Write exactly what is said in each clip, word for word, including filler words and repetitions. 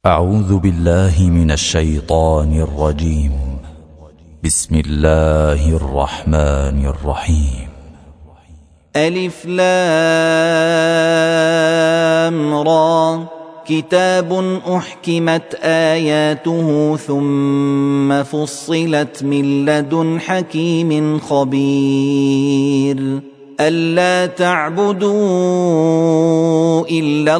أعوذ بالله من الشيطان الرجيم. بسم الله الرحمن الرحيم. ألف لام را كتاب أحكمت آياته ثم فصلت من لدن حكيم خبير ألا تعبدوا إلا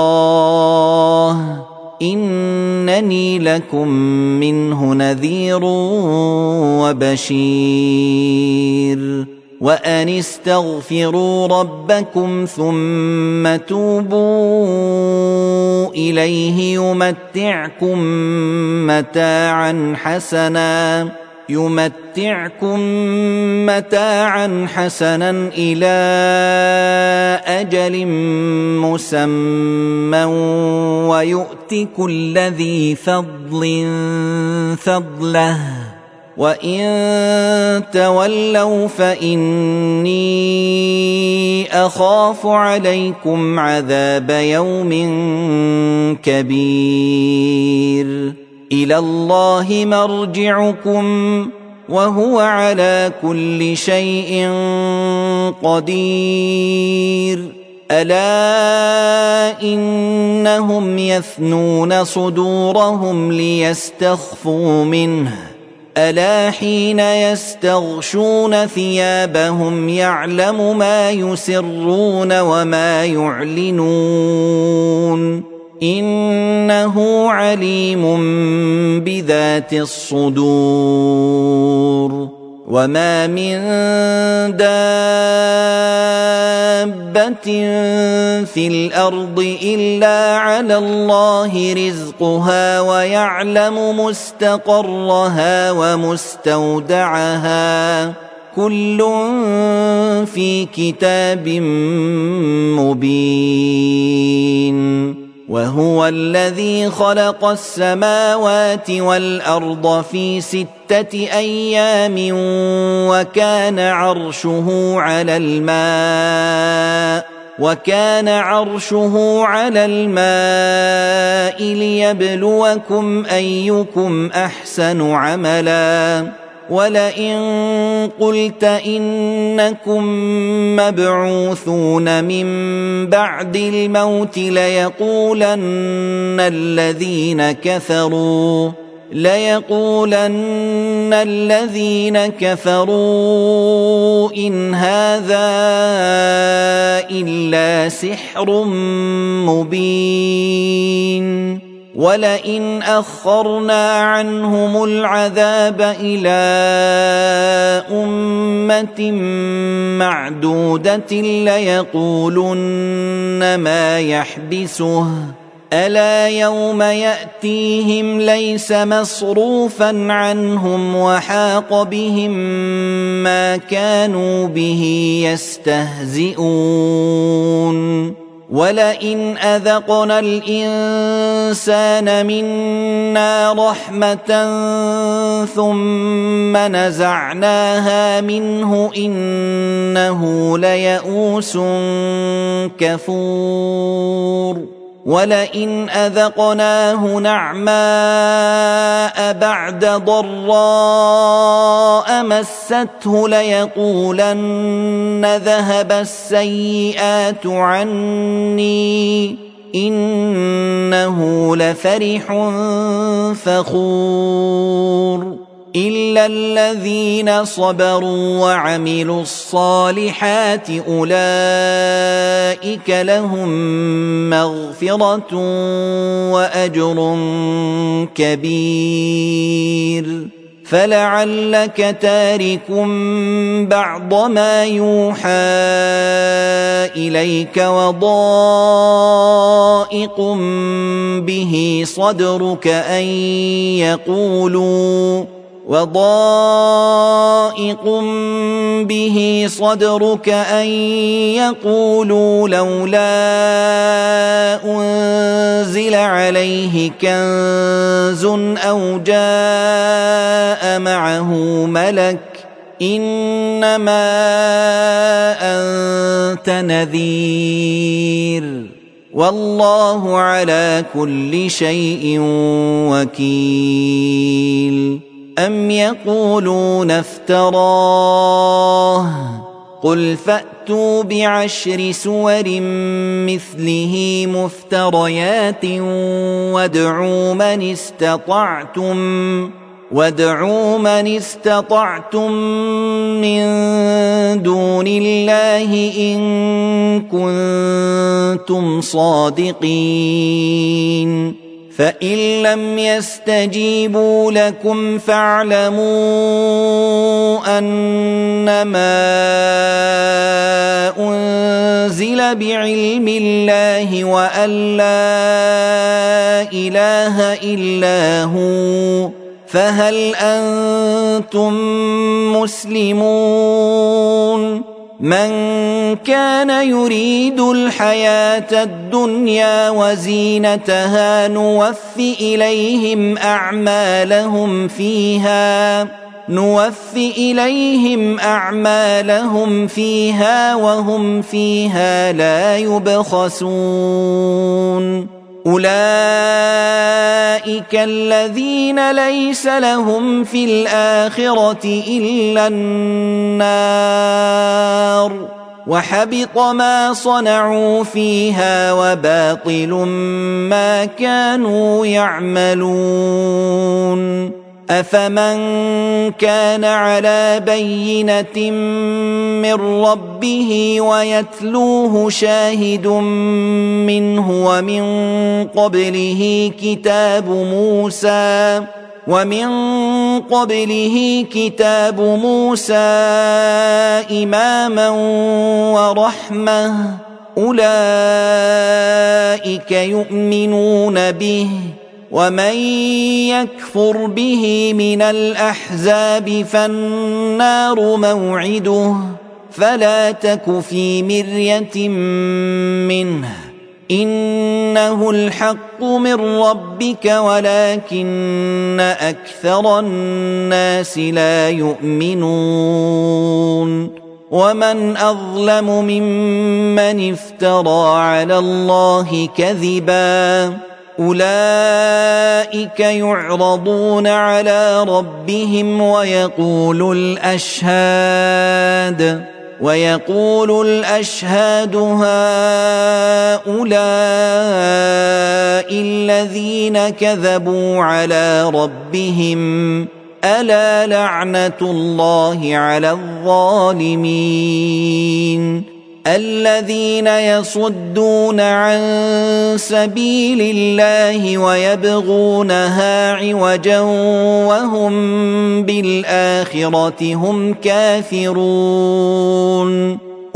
الله إنني لكم منه نذير وبشير وأن استغفروا ربكم ثم توبوا إليه يمتعكم متاعا حسنا يمتعكم متاعا حسنا إلى أجل مسمى ويؤت كل ذي فضل فضله وإن تولوا فإني أخاف عليكم عذاب يوم كبير إلى الله مرجعكم وهو على كل شيء قدير ألا إنهم يثنون صدورهم ليستخفوا منه ألا حين يستغشون ثيابهم يعلم ما يسرون وما يعلنون إنه عليم بذات الصدور وما من دابة في الأرض إلا على الله رزقها ويعلم مستقرها ومستودعها كل في كتاب مبين وهو الذي خلق السماوات والأرض في ستة أيام وكان عرشه على الماء وكان عرشه على الماء ليبلوكم أيكم أحسن عملا ولئن قلت إنكم مبعوثون من بعد الموت ليقولن الذين كفروا ليقولن الذين كفروا إن هذا إلا سحر مبين ولئن أخرنا عنهم العذاب إلى أمة معدودة ليقولن ما يحبسه ألا يوم يأتيهم ليس مصروفا عنهم وحاق بهم ما كانوا به يستهزئون ولئن أذقنا الإنسان منا رحمة ثم نزعناها منه إنه ليئوس كفور ولئن أذقناه نعماء بعد ضراء مسته ليقولن ذهب السيئات عني إنه لفرح فخور إلا الذين صبروا وعملوا الصالحات أولئك لهم مغفرة وأجر كبير فلعلك تارك بعض ما يوحى إليك وضائق به صدرك أن يقولوا وضائق به صدرك أن يقولوا لولا أنزل عليه كنز أو جاء معه ملك إنما أنت نذير والله على كل شيء وكيل. أم يقولون افتراه قل فأتوا بعشر سور مثله مفتريات وادعوا من استطعتم وادعوا من استطعتم من دون الله إن كنتم صادقين. فإن لم يستجيبوا لكم فاعلموا أنما أنزل بعلم الله وأن لا إله إلا هو فهل أنتم مسلمون؟ من كان يريد الحياة الدنيا وزينتها نوف إليهم أعمالهم فيها نوف إليهم أعمالهم فيها وهم فيها لا يبخسون. أولئك الذين ليس لهم في الآخرة إلا النار وحبط ما صنعوا فيها وباطل ما كانوا يعملون. أفمن كان على بينة من ربه ويتلوه شاهد منه ومن قبله كتاب موسى ومن قبله كتاب موسى إماما ورحمة أولئك يؤمنون به ومن يكفر به من الأحزاب فالنار موعده فلا تك في مرية منه إنه الحق من ربك ولكن أكثر الناس لا يؤمنون. ومن أظلم ممن افترى على الله كذبا أولئك يعرضون على ربهم ويقول الأشهاد ويقول الأشهاد هؤلاء الذين كذبوا على ربهم ألا لعنة الله على الظالمين. الذين يصدون عن سبيل الله ويبغونها عوجا وهم بالآخرة هم كافرون.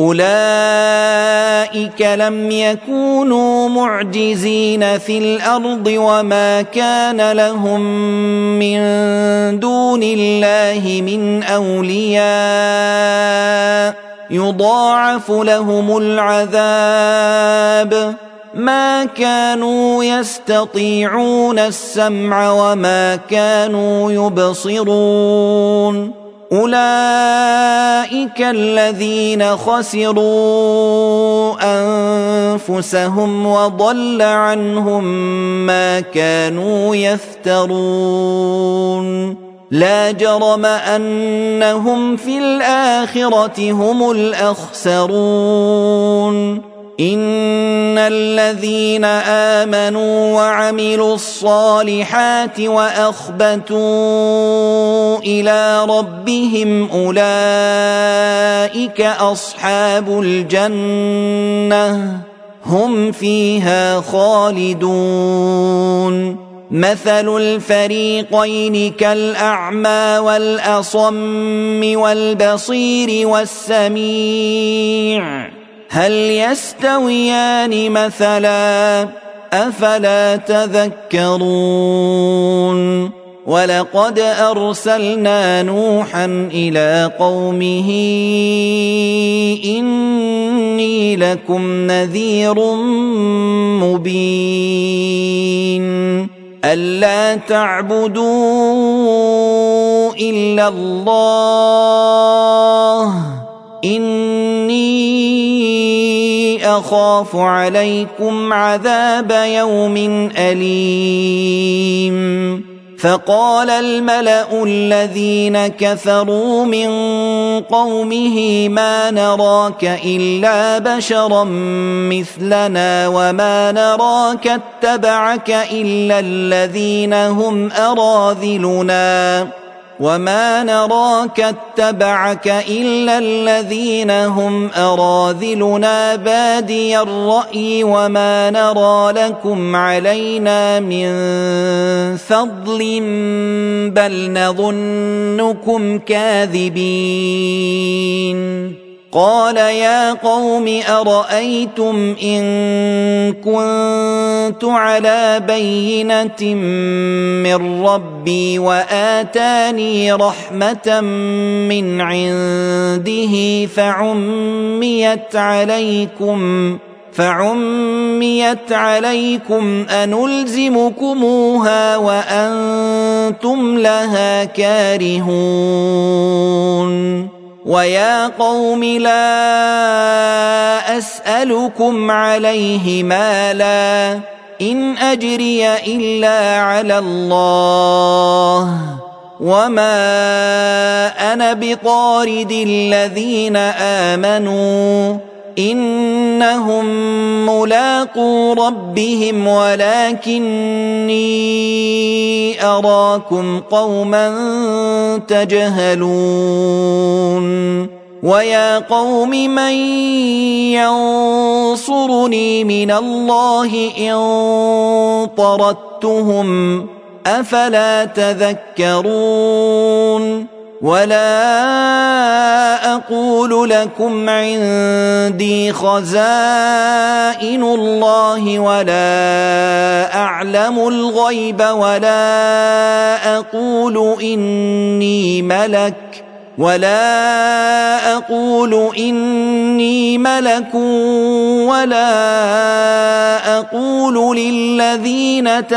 أولئك لم يكونوا معجزين في الأرض وما كان لهم من دون الله من أولياء يضاعف لهم العذاب ما كانوا يستطيعون السمع وما كانوا يبصرون. أولئك الذين خسروا أنفسهم وضل عنهم ما كانوا يفترون. لا جرم أنهم في الآخرة هم الأخسرون. إن الذين آمنوا وعملوا الصالحات وأخبتوا إلى ربهم أولئك أصحاب الجنة هم فيها خالدون. مثل الفريقين كالأعمى والأصم والبصير والسميع هل يستويان مثلا أفلا تذكرون. ولقد أرسلنا نوحا إلى قومه إني لكم نذير مبين ألا تعبدوا إلا الله إني أخاف عليكم عذاب يوم أليم فقال الملأ الذين كفروا من قومه ما نراك إلا بشرا مثلنا وما نراك اتبعك إلا الذين هم أراذلنا وما نراك اتبعك إلا الذين هم أراذلنا بادي الرأي وما نرى لكم علينا من فضل بل نظنكم كاذبين قال يا قوم أرأيتم إن كنت على بينة من ربي وآتاني رحمة من عنده فعميت عليكم فعميت عليكم أنلزمكموها وأنتم لها كارهون ويا قوم لا أسألكم عليه مالا إن أجري إلا على الله وما أنا بطارد الذين آمنوا إنهم ملاقو ربهم ولكني أراكم قوما تجهلون ويا قوم من ينصرني من الله إن طردتهم أفلا تذكرون ولا أقول لكم عندي خزائن الله ولا أعلم الغيب ولا أقول إني ملك ولا أقول إني ملك ولا أقول للذين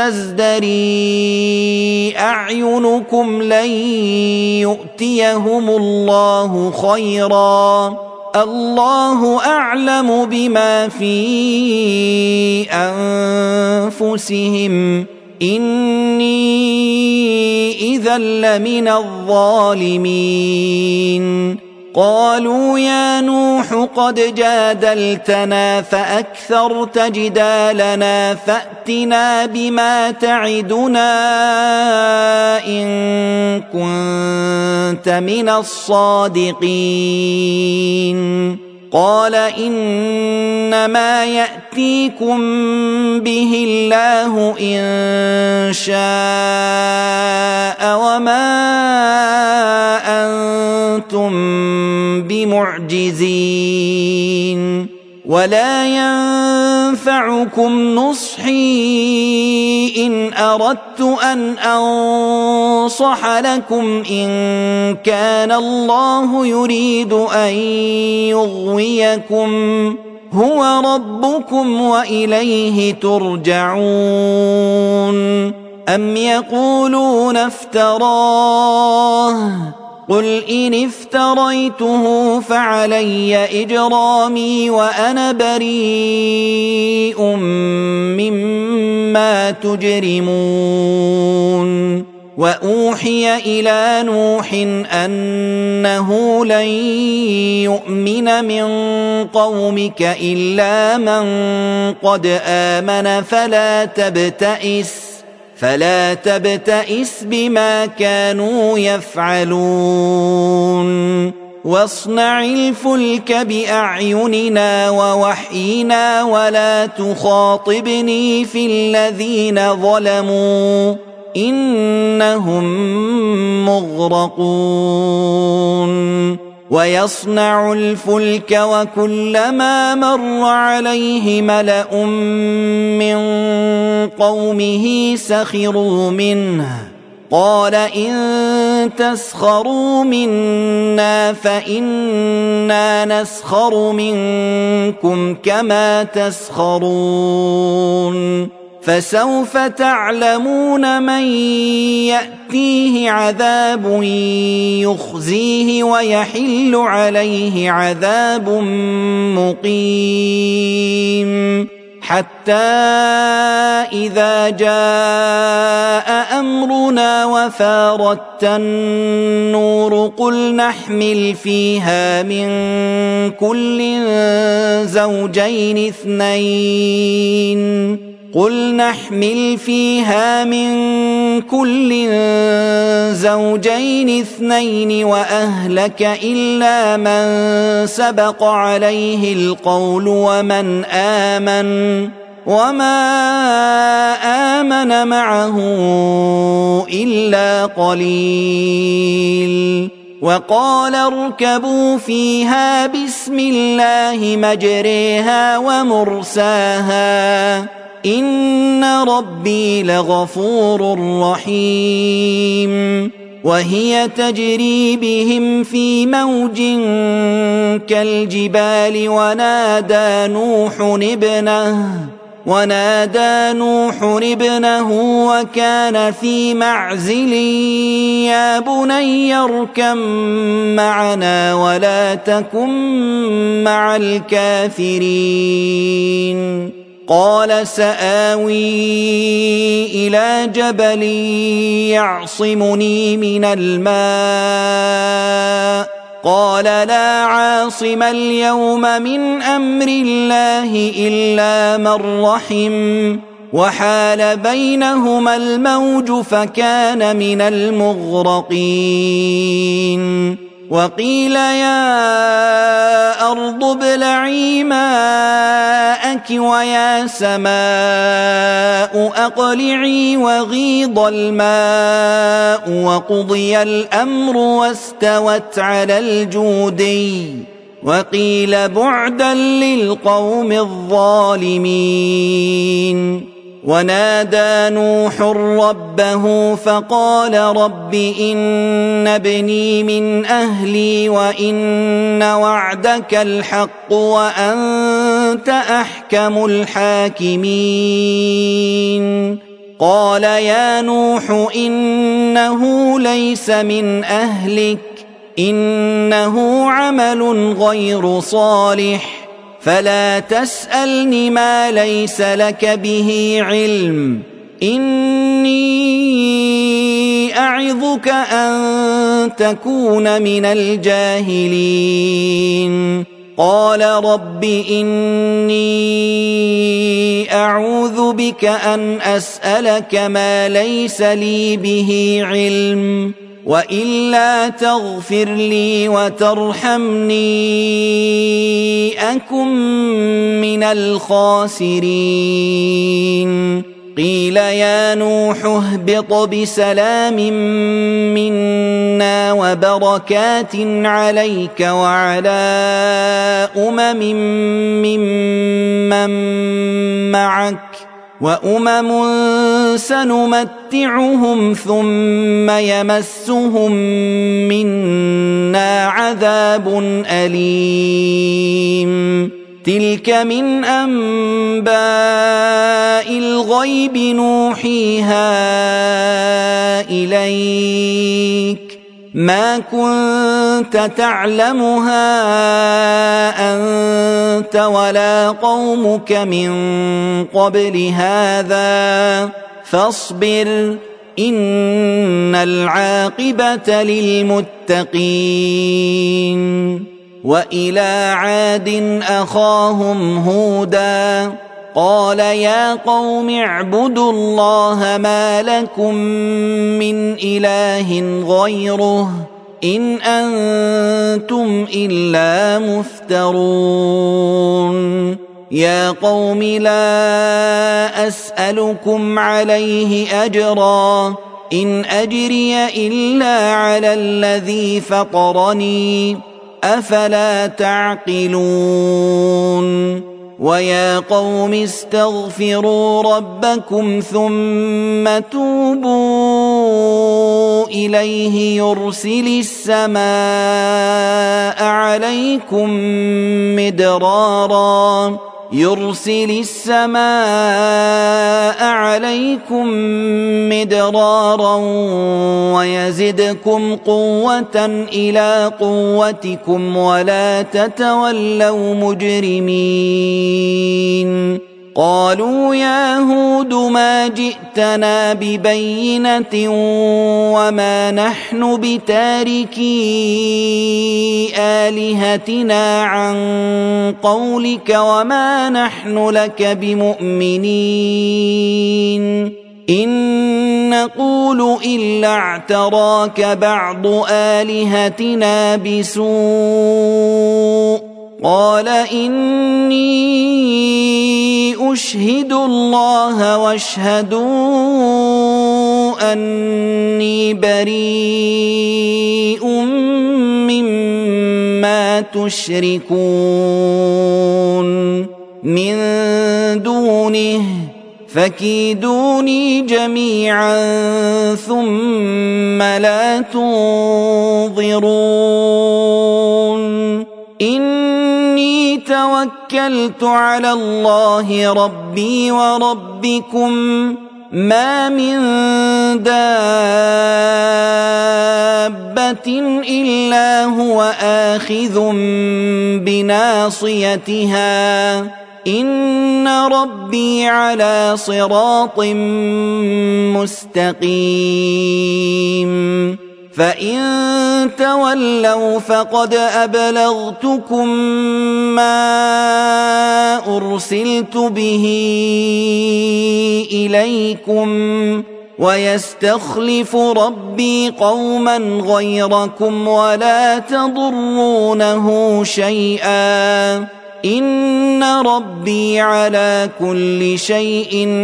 تزدري أعينكم لن يؤتيهم الله خيرا الله أعلم بما في أنفسهم إني إذا لمن الظالمين قالوا يا نوح قد جادلتنا فأكثرت جدالنا فأتنا بما تعدنا إن كنت من الصادقين قال إنما يأتيكم به الله إن شاء وما أنتم بمعجزين ولا ينفعكم نصحي إن أردت أن أنصح لكم إن كان الله يريد أن يغويكم هو ربكم وإليه ترجعون أم يقولون افتراه قل إن افتريته فعلي إجرامي وأنا بريء مما تجرمون وأوحي إلى نوح أنه لن يؤمن من قومك إلا من قد آمن فلا تبتئس فلا تبتئس بما كانوا يفعلون واصنع الفلك بأعيننا ووحينا ولا تخاطبني في الذين ظلموا إنهم مغرقون ويصنع الفلك وكلما مر عليه ملأ من قومه سخروا منه قال إن تسخروا منا فإنا نسخر منكم كما تسخرون فسوف تعلمون من يأتيه عذاب يخزيه ويحل عليه عذاب مقيم حتى إذا جاء أمرنا وفارت النور قل نحمل فيها من كل زوجين اثنين قل نحمل فيها من كل زوجين اثنين وأهلك إلا من سبق عليه القول ومن آمن وما آمن معه إلا قليل وقال اركبوا فيها بسم الله مجريها ومرساها إن ربي لغفور رحيم وهي تجري بهم في موج كالجبال ونادى نوح ابنه ونادى نوح ابنه وكان في معزل يا بني اركب معنا ولا تكن مع الكافرين قال سآوي إلى جبل يعصمني من الماء قال لا عاصم اليوم من أمر الله إلا من رحم وحال بينهما الموج فكان من المغرقين وقيل يا أرض ابلعي ماءك ويا سماء أقلعي وغيض الماء وقضي الأمر واستوت على الجودي وقيل بعدا للقوم الظالمين ونادى نوح ربه فقال رب إن ابني من أهلي وإن وعدك الحق وأنت أحكم الحاكمين قال يا نوح إنه ليس من أهلك إنه عمل غير صالح فلا تسألني ما ليس لك به علم إني أعظك أن تكون من الجاهلين قال رب إني أعوذ بك أن أسألك ما ليس لي به علم وإلا تغفر لي وترحمني أكن من الخاسرين قيل يا نوح اهبط بسلام منا وبركات عليك وعلى أمم ممن معك وأمم سنمتعهم ثم يمسهم منا عذاب أليم تلك من أنباء الغيب نوحيها إليك ما كنت تعلمها أنت ولا قومك من قبل هذا فاصبر إن العاقبة للمتقين وإلى عاد أخاهم هودا قال يا قوم اعبدوا الله ما لكم من إله غيره إن أنتم إلا مفترون يا قوم لا أسألكم عليه أجرا إن أجري إلا على الذي فطرني أفلا تعقلون ويا قوم استغفروا ربكم ثم توبوا إليه يرسل السماء عليكم مدرارا يرسل السماء عليكم مدرارا ويزدكم قوة إلى قوتكم ولا تتولوا مجرمين قالوا يا هود ما جئتنا ببينة وما نحن بتاركي آلهتنا عن قولك وما نحن لك بمؤمنين إن نقول إلا اعتراك بعض آلهتنا بسوء قال إني أشهد الله واشهدوا أني بريء مما تشركون من دونه فكيدوني جميعا ثم لا تنظرون إني توكلت على الله ربي وربكم ما من دابة إلا هو آخذ بناصيتها إن ربي على صراط مستقيم فإن تولوا فقد أبلغتكم ما أرسلت به إليكم ويستخلف ربي قوما غيركم ولا تضرونه شيئا إن ربي على كل شيء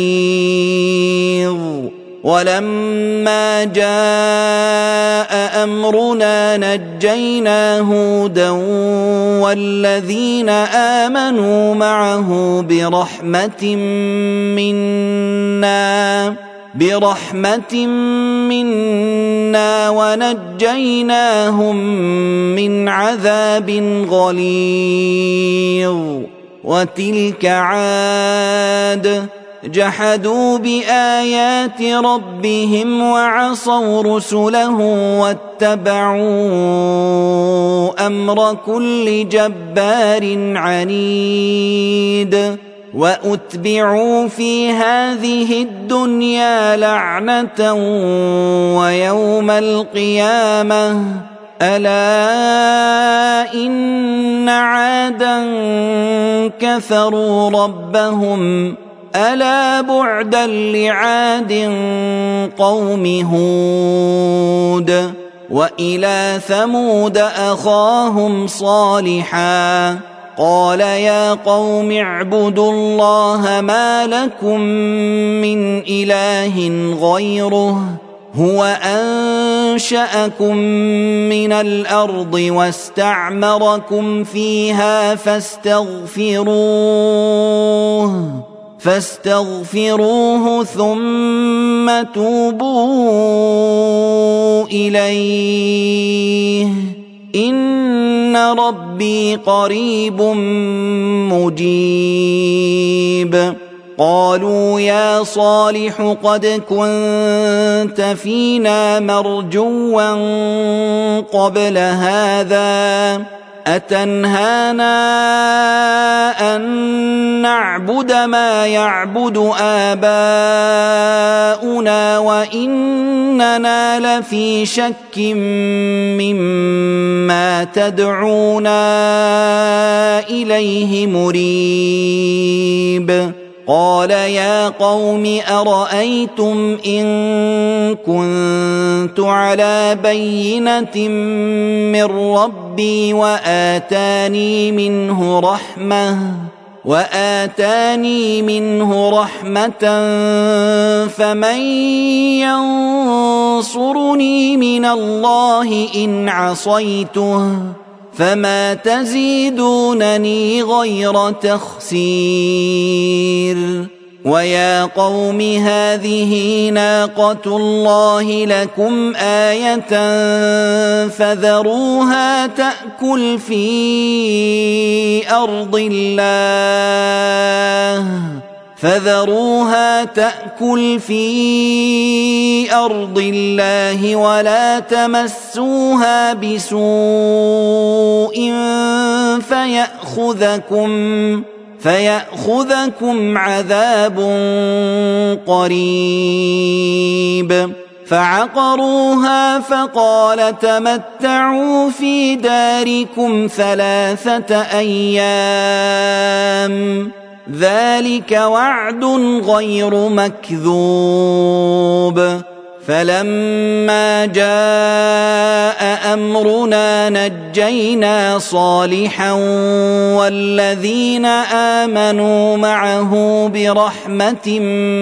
حفيظ ولما جاء أمرنا نجينا هودا والذين آمنوا معه برحمة منا برحمة منا ونجيناهم من عذاب غليظ وتلك عاد جحدوا بآيات ربهم وعصوا رسله واتبعوا أمر كل جبار عنيد وأتبعوا في هذه الدنيا لعنة ويوم القيامة ألا إن عادا كفروا ربهم ألا بعدا لعاد قوم هود وإلى ثمود أخاهم صالحا قال يا قوم اعبدوا الله ما لكم من إله غيره هو أنشأكم من الأرض واستعمركم فيها فاستغفروه فاستغفروه ثم توبوا إليه إن ربي قريب مجيب قالوا يا صالح قد كنت فينا مرجوا قبل هذا أتنهانا أن نعبد ما يعبد آباؤنا وإننا لفي شك مما تدعونا إليه مريب قال يا قوم أرأيتم إن كنت على بينة من ربي وآتاني منه رحمة وآتاني منه رحمة فمن ينصرني من الله إن عصيته فما تزيدونني غير تخسير ويا قوم هذه ناقة الله لكم آية فذروها تأكل في أرض الله فذروها تأكل في أرض الله ولا تمسوها بسوء فيأخذكم فيأخذكم عذاب قريب فعقروها فقال تمتعوا في داركم ثلاثة أيام ذلك وعد غير مكذوب فلما جاء أمرنا نجينا صالحا والذين آمنوا معه برحمة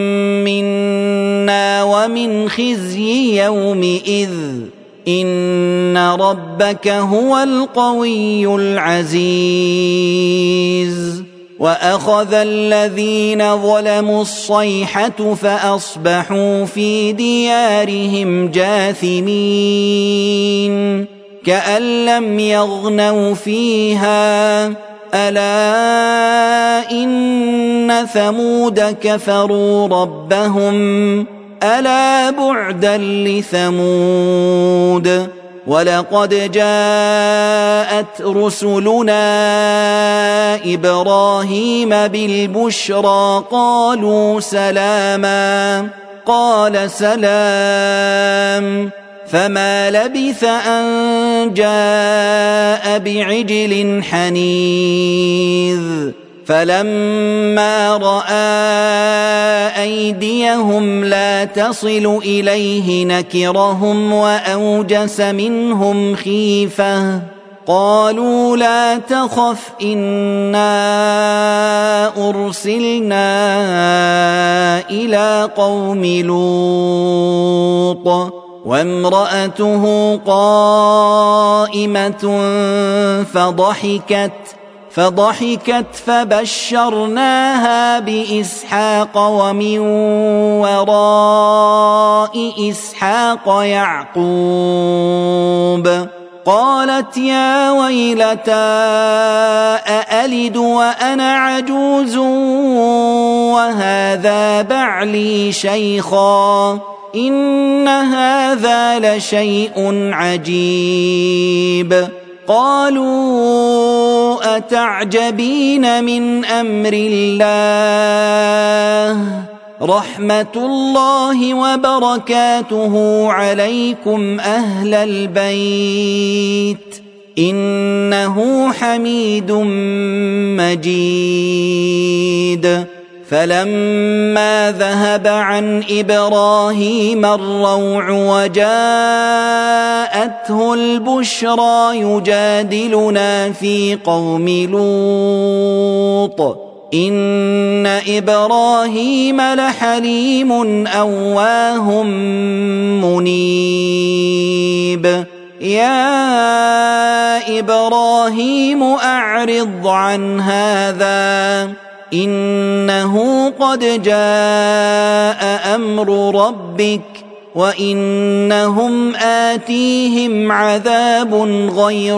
منا ومن خزي يومئذ إن ربك هو القوي العزيز وأخذ الذين ظلموا الصيحة فأصبحوا في ديارهم جاثمين كأن لم يغنوا فيها ألا إن ثمود كفروا ربهم ألا بعدا لثمود ولقد جاءت رسلنا إبراهيم بالبشرى قالوا سلاما قال سلام فما لبث أن جاء بعجل حنيذ فلما رأى أيديهم لا تصل إليه نكرهم وأوجس منهم خيفة قالوا لا تخف إنا أرسلنا إلى قوم لوط وامرأته قائمة فضحكت فضحكت فبشرناها بإسحاق ومن وراء إسحاق يعقوب قالت يا ويلتى أألد وأنا عجوز وهذا بعلي شيخا إن هذا لشيء عجيب قالوا أتعجبين من أمر الله رحمة الله وبركاته عليكم أهل البيت إنه حميد مجيد فلما ذهب عن إبراهيم الروع وجاءته البشرى يجادلنا في قوم لوط إن إبراهيم لحليم أواه منيب يا إبراهيم أعرض عن هذا إنه قد جاء أمر ربك وإنهم آتيهم عذاب غير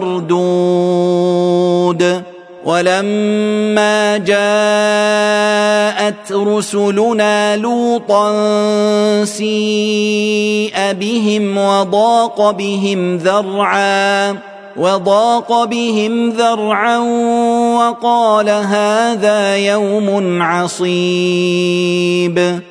مردود ولما جاءت رسلنا لوطا سيء بهم وضاق بهم ذرعا وضاق بهم ذرعا وقال هذا يوم عصيب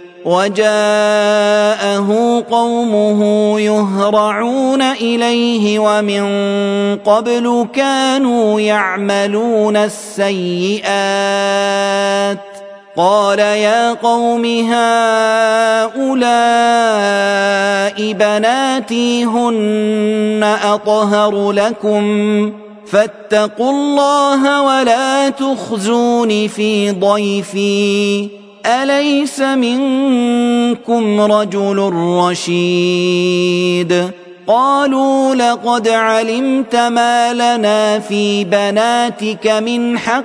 وجاءه قومه يهرعون إليه ومن قبل كانوا يعملون السيئات قال يا قوم هؤلاء بناتي هن أطهر لكم فاتقوا الله ولا تخزون في ضيفي أليس منكم رجل رشيد قالوا لقد علمت ما لنا في بناتك من حق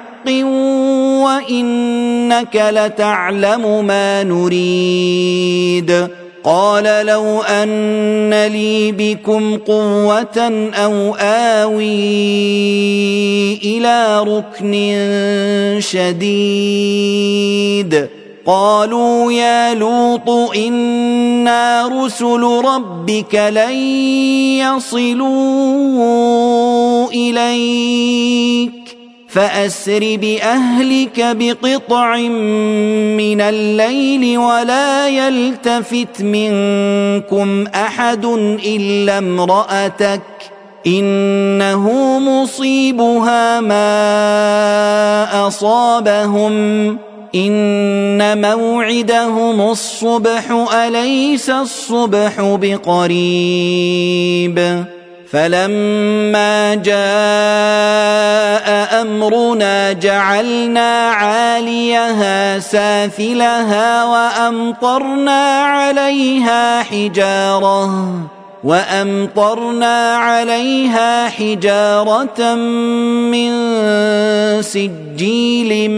وإنك لتعلم ما نريد. قال لو أن لي بكم قوة أو آوي إلى ركن شديد. قالوا يا لوط إنا رسل ربك لن يصلوا إليك فأسر بأهلك بقطع من الليل ولا يلتفت منكم أحد إلا امرأتك إنه مصيبها ما أصابهم إن موعدهم الصبح أليس الصبح بقريب. فلما جاء أمرنا جعلنا عاليها سافلها وأمطرنا عليها حجارة وأمطرنا عليها حجارة من سجيل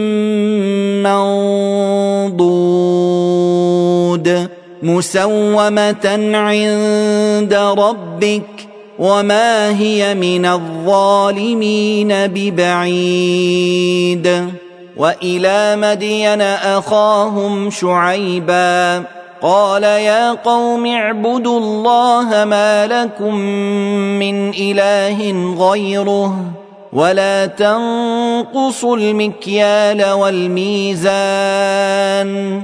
منضود مسومة عند ربك وما هي من الظالمين ببعيد. وإلى مدين أخاهم شعيبا قال يا قوم اعبدوا الله ما لكم من إله غيره ولا تنقصوا المكيال والميزان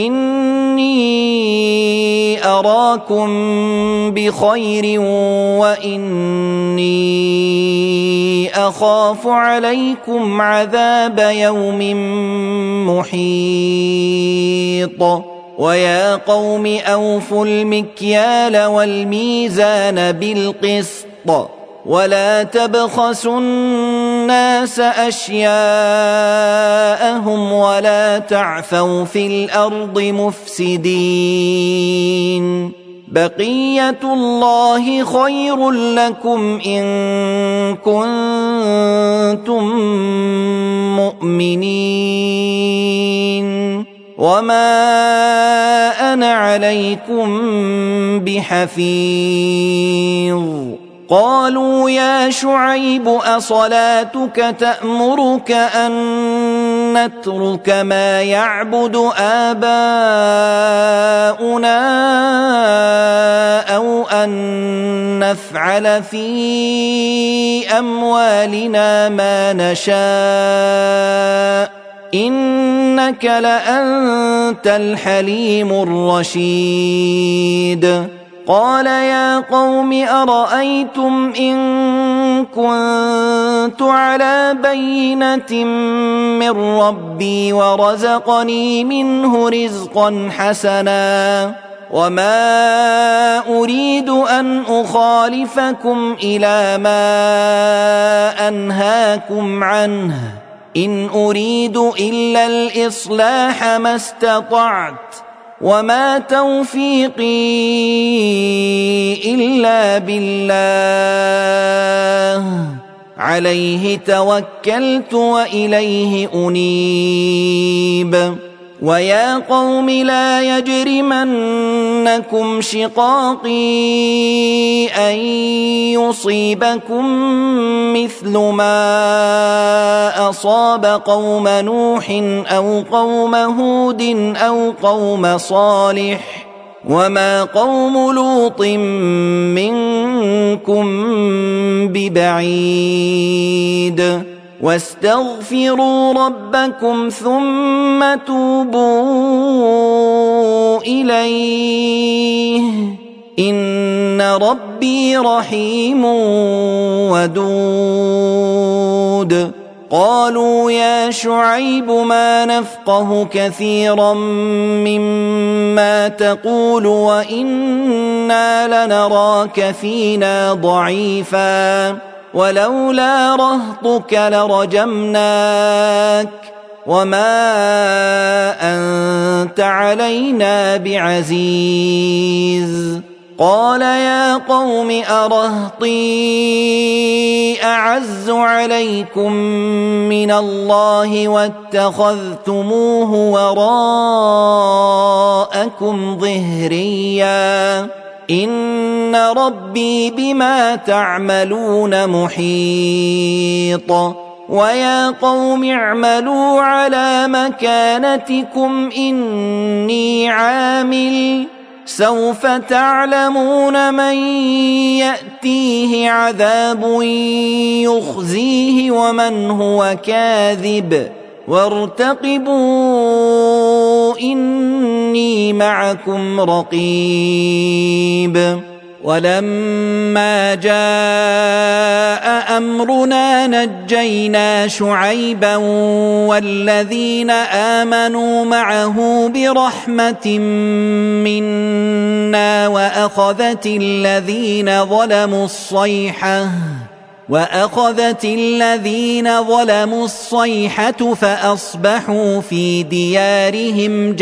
إني أراكم بخير وإني أخاف عليكم عذاب يوم محيط. ويا قوم أوفوا المكيال والميزان بالقسط ولا تبخسوا الناس أشياءهم ولا تعثوا في الأرض مفسدين. بقية الله خير لكم إن كنتم مؤمنين وما أنا عليكم بحفيظ. قالوا يا شعيب أصلاتك تأمرك أن نترك ما يعبد آباؤنا أو أن نفعل في أموالنا ما نشاء إنك لأنت الحليم الرشيد. قال يا قوم أرأيتم إن كنت على بينة من ربي ورزقني منه رزقا حسنا وما أريد أن أخالفكم إلى ما أنهاكم عنه إن أريد إلا الإصلاح ما استطعت وما توفيقي إلا بالله عليه توكلت وإليه أنيب. ويا قوم لا يجرمنكم شقاقي أن يصيبكم مثل ما أصاب قوم نوح أو قوم هود أو قوم صالح وما قوم لوط منكم ببعيد. واستغفروا ربكم ثم توبوا إليه إن ربي رحيم ودود. قالوا يا شعيب ما نفقه كثيرا مما تقول وإنا لنراك فينا ضعيفا ولولا رهطك لرجمناك وما أنت علينا بعزيز. قال يا قوم أرهطي أعز عليكم من الله واتخذتموه وراءكم ظهريا إن ربي بما تعملون محيط ويا قوم اعملوا على مكانتكم إني عامل سوف تعلمون من يأتيه عذاب يخزيه ومن هو كاذب وارتقبوا إني معكم رقيب ولما جاء أمرنا نجينا شعيبا والذين آمنوا معه برحمة منا وأخذت الذين ظلموا الصيحة وأخذت الذين ظلموا الصيحة فأصبحوا في ديارهم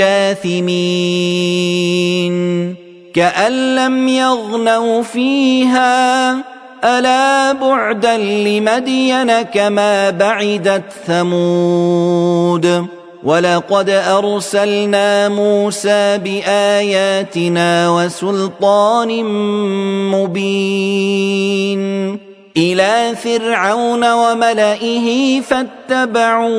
جاثمين كأن لم يغنوا فيها ألا بعدا لمدين كما بعدت ثمود ولقد أرسلنا موسى بآياتنا وسلطان مبين إلى فرعون وملئه فاتبعوا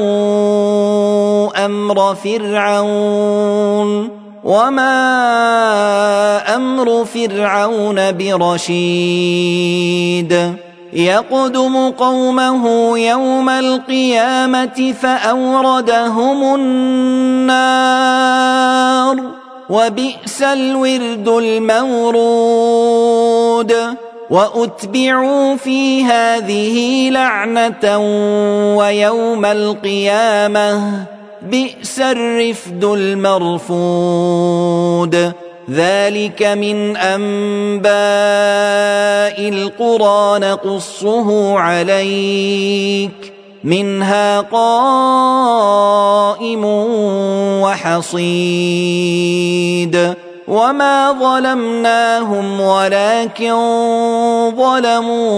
أمر فرعون وما أمر فرعون برشيد يقدم قومه يوم القيامة فأوردهم النار وبئس الورد المورود وأتبعوا في هذه لعنة ويوم القيامة بئس الرفد المرفود ذلك من أنباء القرى نقصه عليك منها قائم وحصيد وما ظلمناهم ولكن ظلموا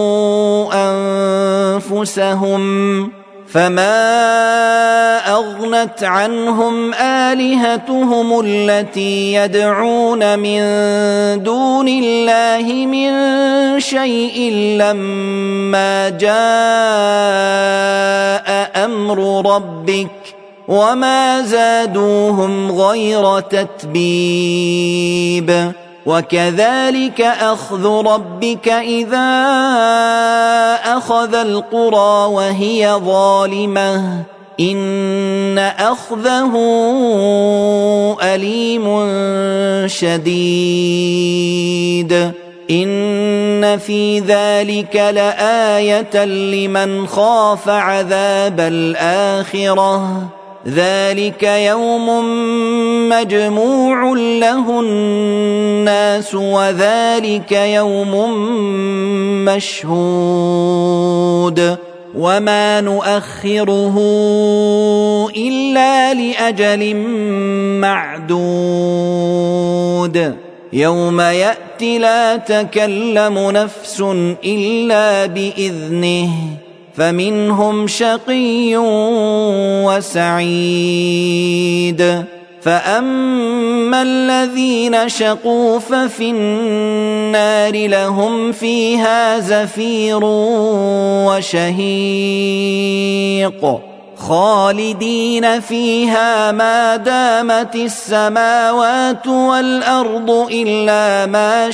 أنفسهم فما أغنت عنهم آلهتهم التي يدعون من دون الله من شيء لما جاء أمر ربك وما زادوهم غير تتبيب وكذلك أخذ ربك إذا أخذ القرى وهي ظالمة إن أخذه أليم شديد إن في ذلك لآية لمن خاف عذاب الآخرة ذلك يوم مجموع له الناس وذلك يوم مشهود وما نؤخره إلا لأجل معدود يوم يأتي لا تكلم نفس إلا بإذنه فمنهم شقي وسعيد فأما الذين شقوا ففي النار لهم فيها زفير وشهيق خالدين فيها ما دامت السماوات والأرض إلا ما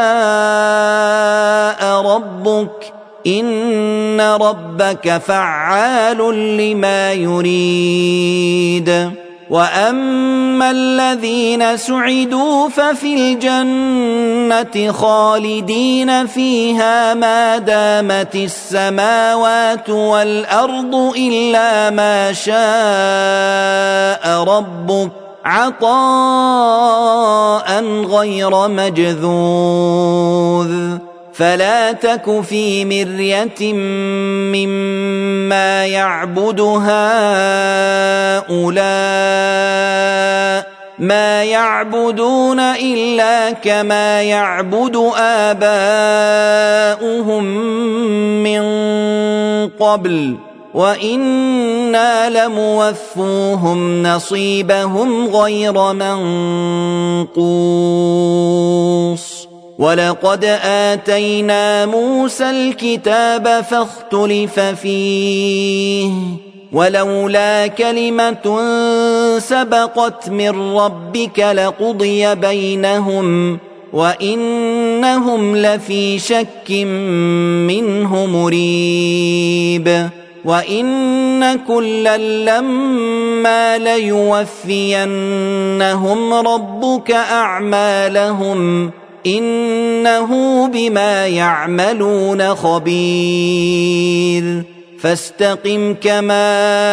شاء ربك إن ربك فعال لما يريد وأما الذين سعدوا ففي الجنة خالدين فيها ما دامت السماوات والأرض إلا ما شاء ربك عطاء غير مجذوذ فلا تك في مرية مما يعبد هؤلاء ما يعبدون إلا كما يعبد آباؤهم من قبل وإنا لموفوهم نصيبهم غير منقوص ولقد آتينا موسى الكتاب فاختلف فيه ولولا كلمة سبقت من ربك لقضي بينهم وإنهم لفي شك منه مريب وإن كلا لما ليوفينهم ربك أعمالهم إنه بما يعملون خبير فاستقم كما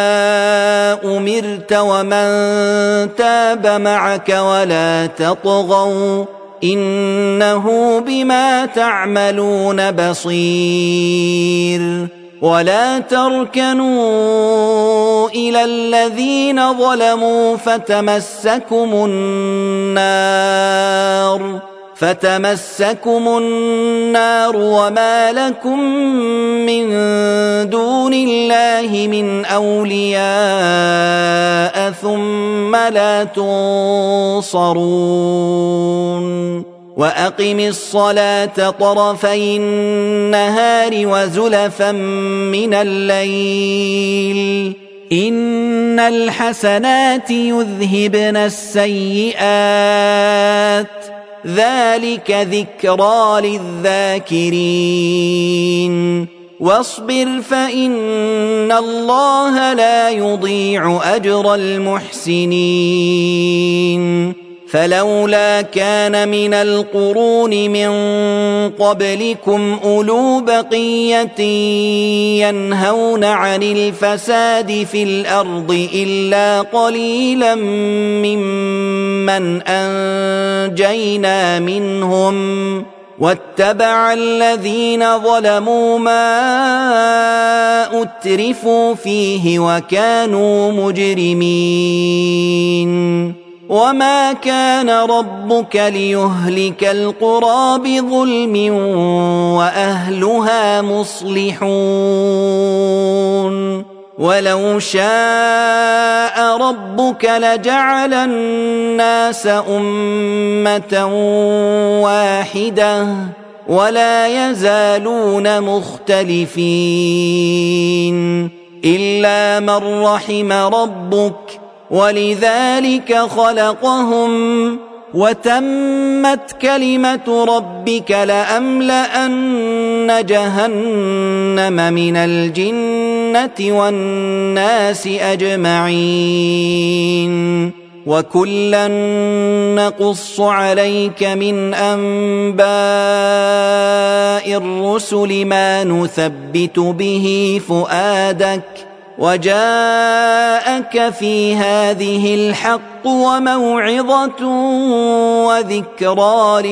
أمرت ومن تاب معك ولا تطغوا إنه بما تعملون بصير ولا تركنوا إلى الذين ظلموا فتمسكم النار فتمسكم النار وما لكم من دون الله من أولياء ثم لا تنصرون وأقم الصلاة طرفي النهار وزلفا من الليل إن الحسنات يذهبن السيئات ذلك ذكرى للذاكرين واصبر فإن الله لا يضيع أجر المحسنين فلولا كان من القرون من قبلكم أولو بقية ينهون عن الفساد في الأرض إلا قليلا ممن أنجينا منهم واتبع الذين ظلموا ما أترفوا فيه وكانوا مجرمين وما كان ربك ليهلك القرى بظلم وأهلها مصلحون ولو شاء ربك لجعل الناس أمة واحدة ولا يزالون مختلفين إلا من رحم ربك ولذلك خلقهم وتمت كلمة ربك لأملأن جهنم من الجنة والناس أجمعين وكلا نقص عليك من أنباء الرسل ما نثبت به فؤادك وجاءك في هذه الحق وموعظة وذكرى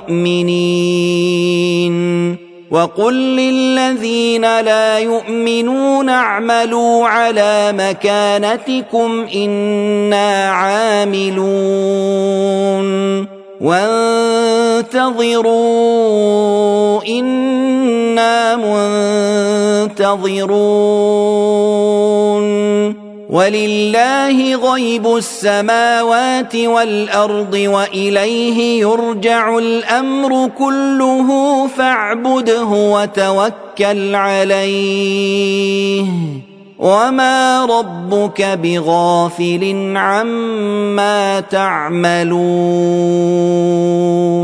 للمؤمنين وقل للذين لا يؤمنون اعملوا على مكانتكم إنا عاملون وانتظروا إنا منتظرون ولله غيب السماوات والأرض وإليه يرجع الأمر كله فاعبده وتوكل عليه وما ربك بغافل عما تعملون